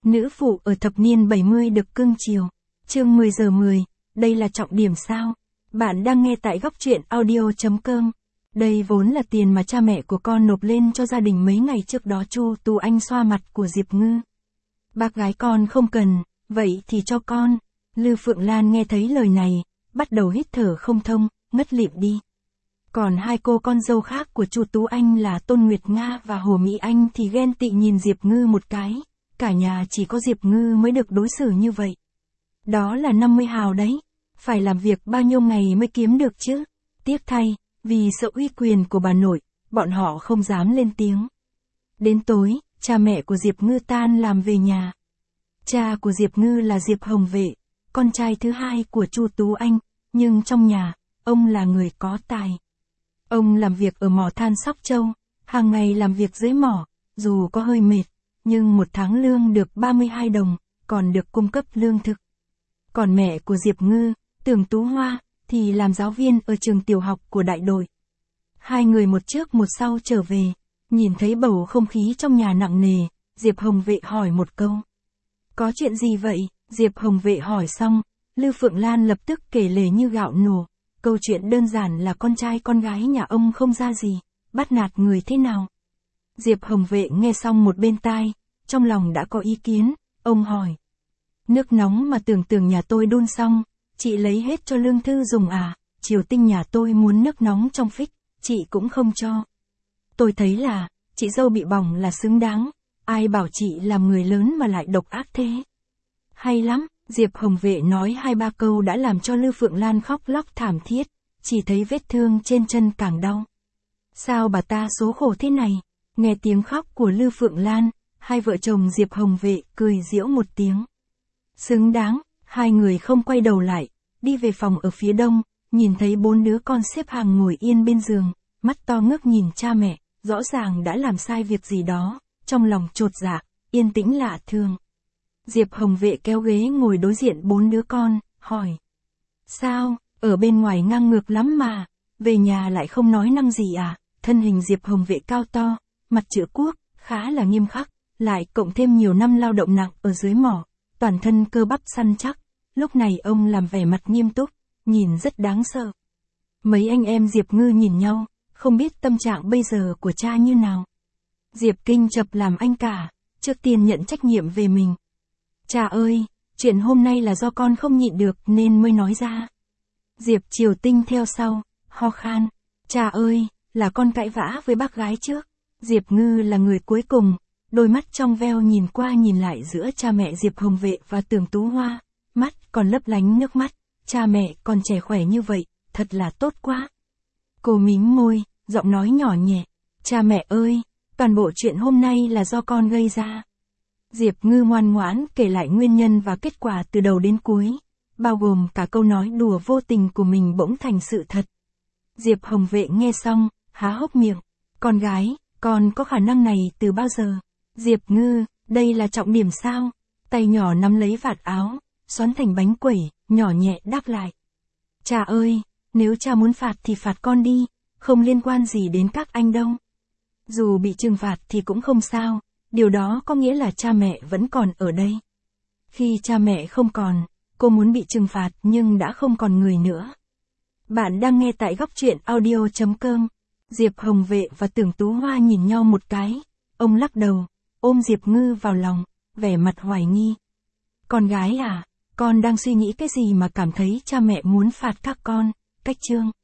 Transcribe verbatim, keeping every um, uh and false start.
Nữ phụ ở thập niên bảy mươi được cưng chiều. Chương mười giờ mười, đây là trọng điểm sao? Bạn đang nghe tại góc truyện audio chấm com. Đây vốn là tiền mà cha mẹ của con nộp lên cho gia đình mấy ngày trước đó. Chu Tú Anh xoa mặt của Diệp Ngư. Bác gái con không cần, vậy thì cho con. Lư Phượng Lan nghe thấy lời này, bắt đầu hít thở không thông, ngất lịm đi. Còn hai cô con dâu khác của Chu Tú Anh là Tôn Nguyệt Nga và Hồ Mỹ Anh thì ghen tị nhìn Diệp Ngư một cái. Cả nhà chỉ có Diệp Ngư mới được đối xử như vậy. Đó là năm mươi hào đấy. Phải làm việc bao nhiêu ngày mới kiếm được chứ? Tiếc thay, vì sợ uy quyền của bà nội, bọn họ không dám lên tiếng. Đến tối, cha mẹ của Diệp Ngư tan làm về nhà. Cha của Diệp Ngư là Diệp Hồng Vệ, con trai thứ hai của Chu Tú Anh, nhưng trong nhà, ông là người có tài. Ông làm việc ở mỏ than Sóc Châu, hàng ngày làm việc dưới mỏ, dù có hơi mệt, nhưng một tháng lương được ba mươi hai đồng, còn được cung cấp lương thực. Còn mẹ của Diệp Ngư, Tưởng Tú Hoa, thì làm giáo viên ở trường tiểu học của đại đội. Hai người một trước một sau trở về, nhìn thấy bầu không khí trong nhà nặng nề, Diệp Hồng Vệ hỏi một câu. Có chuyện gì vậy? Diệp Hồng Vệ hỏi xong, Lư Phượng Lan lập tức kể lể như gạo nổ. Câu chuyện đơn giản là con trai con gái nhà ông không ra gì, bắt nạt người thế nào. Diệp Hồng Vệ nghe xong một bên tai, trong lòng đã có ý kiến, ông hỏi. Nước nóng mà Tưởng Tưởng nhà tôi đun xong, chị lấy hết cho Lương Thư dùng à? Triều Tinh nhà tôi muốn nước nóng trong phích, chị cũng không cho. Tôi thấy là, chị dâu bị bỏng là xứng đáng, ai bảo chị làm người lớn mà lại độc ác thế. Hay lắm, Diệp Hồng Vệ nói hai ba câu đã làm cho Lư Phượng Lan khóc lóc thảm thiết, chỉ thấy vết thương trên chân càng đau. Sao bà ta số khổ thế này? Nghe tiếng khóc của Lư Phượng Lan, hai vợ chồng Diệp Hồng Vệ cười giễu một tiếng. Xứng đáng, hai người không quay đầu lại, đi về phòng ở phía đông, nhìn thấy bốn đứa con xếp hàng ngồi yên bên giường, mắt to ngước nhìn cha mẹ, rõ ràng đã làm sai việc gì đó, trong lòng chột dạ, yên tĩnh lạ thường. Diệp Hồng Vệ kéo ghế ngồi đối diện bốn đứa con, hỏi. Sao, ở bên ngoài ngang ngược lắm mà, về nhà lại không nói năng gì à? Thân hình Diệp Hồng Vệ cao to, mặt chữ quốc, khá là nghiêm khắc, lại cộng thêm nhiều năm lao động nặng ở dưới mỏ, toàn thân cơ bắp săn chắc, lúc này ông làm vẻ mặt nghiêm túc, nhìn rất đáng sợ. Mấy anh em Diệp Ngư nhìn nhau, không biết tâm trạng bây giờ của cha như nào. Diệp Kinh Chập làm anh cả, trước tiên nhận trách nhiệm về mình. Cha ơi, chuyện hôm nay là do con không nhịn được nên mới nói ra. Diệp Triều Tinh theo sau, ho khan. Cha ơi, là con cãi vã với bác gái trước. Diệp Ngư là người cuối cùng, đôi mắt trong veo nhìn qua nhìn lại giữa cha mẹ Diệp Hồng Vệ và Tưởng Tú Hoa, mắt còn lấp lánh nước mắt, cha mẹ còn trẻ khỏe như vậy, thật là tốt quá. Cô mím môi, giọng nói nhỏ nhẹ, cha mẹ ơi, toàn bộ chuyện hôm nay là do con gây ra. Diệp Ngư ngoan ngoãn kể lại nguyên nhân và kết quả từ đầu đến cuối, bao gồm cả câu nói đùa vô tình của mình bỗng thành sự thật. Diệp Hồng Vệ nghe xong, há hốc miệng, con gái, con có khả năng này từ bao giờ? Diệp Ngư, đây là trọng điểm sao? Tay nhỏ nắm lấy vạt áo, xoắn thành bánh quẩy, nhỏ nhẹ đáp lại. Cha ơi, nếu cha muốn phạt thì phạt con đi, không liên quan gì đến các anh đâu. Dù bị trừng phạt thì cũng không sao, điều đó có nghĩa là cha mẹ vẫn còn ở đây. Khi cha mẹ không còn, cô muốn bị trừng phạt nhưng đã không còn người nữa. Bạn đang nghe tại góc truyện audio chấm com. Diệp Hồng Vệ và Tưởng Tú Hoa nhìn nhau một cái, ông lắc đầu, ôm Diệp Ngư vào lòng, vẻ mặt hoài nghi. Con gái à, con đang suy nghĩ cái gì mà cảm thấy cha mẹ muốn phạt các con? Cách chương.